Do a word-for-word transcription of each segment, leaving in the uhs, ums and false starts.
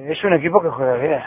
Eh, es un equipo que juega bien.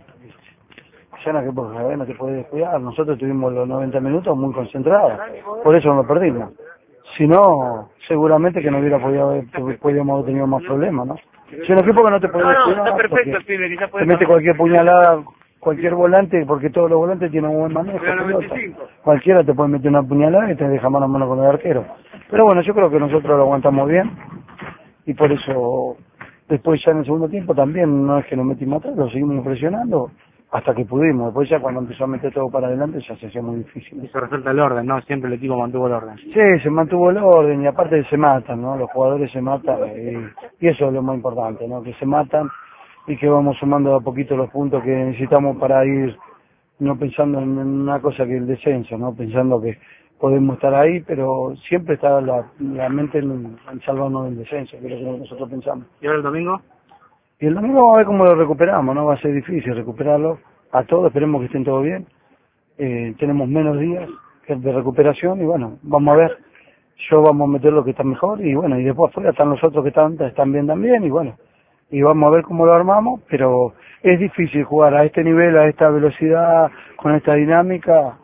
Es un equipo que juega bien, no te puedes descuidar. Nosotros tuvimos los noventa minutos muy concentrados, por eso no lo perdimos. Si no, seguramente que no hubiera podido haber, podíamos haber tenido más problemas, ¿no? Es un equipo que no te puede descuidar, no, no, está perfecto, porque pibe, quizás te puede mete cualquier puñalada, cualquier volante, porque todos los volantes tienen un buen manejo. Pelota. Cualquiera te puede meter una puñalada y te deja mano a mano con el arquero. Pero bueno, yo creo que nosotros lo aguantamos bien, y por eso después ya en el segundo tiempo también no es que nos metimos atrás, lo seguimos presionando hasta que pudimos. Después ya cuando empezó a meter todo para adelante ya se hacía muy difícil. Y se resalta el orden, ¿no? Siempre el equipo mantuvo el orden. Sí, se mantuvo el orden y aparte se matan, ¿no? Los jugadores se matan y, y eso es lo más importante, ¿no? Que se matan y que vamos sumando de a poquito los puntos que necesitamos para ir, no pensando en una cosa que el descenso, ¿no? Pensando que podemos estar ahí, pero siempre está la, la mente en, en salvarnos del descenso, que es lo que nosotros pensamos. ¿Y ahora el domingo? Y el domingo vamos a ver cómo lo recuperamos, ¿no? Va a ser difícil recuperarlo a todos, esperemos que estén todos bien. Eh, tenemos menos días de recuperación y bueno, vamos a ver. Yo vamos a meter lo que está mejor y bueno, y después afuera están los otros que están, están bien también y bueno, y vamos a ver cómo lo armamos, pero es difícil jugar a este nivel, a esta velocidad, con esta dinámica.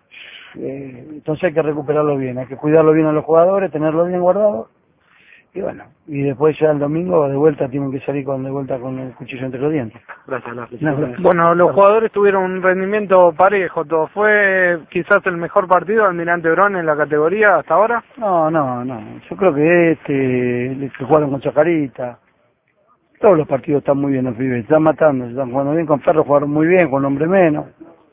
Eh, entonces hay que recuperarlo bien, hay que cuidarlo bien a los jugadores, tenerlo bien guardado. Y bueno, y después ya el domingo de vuelta tienen que salir con de vuelta con el cuchillo entre los dientes. Gracias, gracias. No, gracias. Bueno, los jugadores tuvieron un rendimiento parejo, todo. ¿Fue quizás el mejor partido de Almirante Brown en la categoría hasta ahora? No, no, no. Yo creo que este, el que jugaron con Chacarita, todos los partidos están muy bien los pibes, están matando, están jugando bien con Ferro, jugaron muy bien, con hombre menos.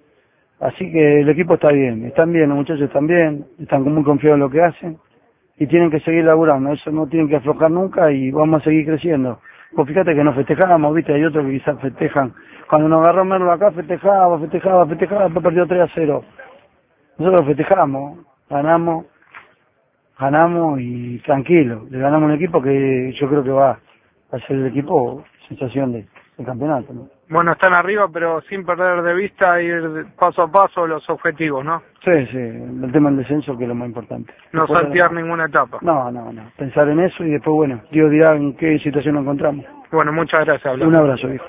Así que el equipo está bien, están bien, los muchachos están bien, están muy confiados en lo que hacen. Y tienen que seguir laburando, eso no tienen que aflojar nunca y vamos a seguir creciendo. Pues fíjate que nos festejamos, viste, hay otros que quizás festejan. Cuando nos agarró Merlo acá festejaba, festejaba, festejaba, después perdió tres a cero. Nosotros festejamos, ganamos, ganamos y tranquilo. Le ganamos un equipo que yo creo que va a ser el equipo sensación de, del campeonato, ¿no? Bueno, están arriba, pero sin perder de vista ir paso a paso los objetivos, ¿no? Sí, sí, el tema del descenso que es lo más importante. No Después, saltear ninguna etapa. No, no, no. Pensar en eso y después, bueno, Dios dirá en qué situación nos encontramos. Bueno, muchas gracias. Un abrazo, hijo.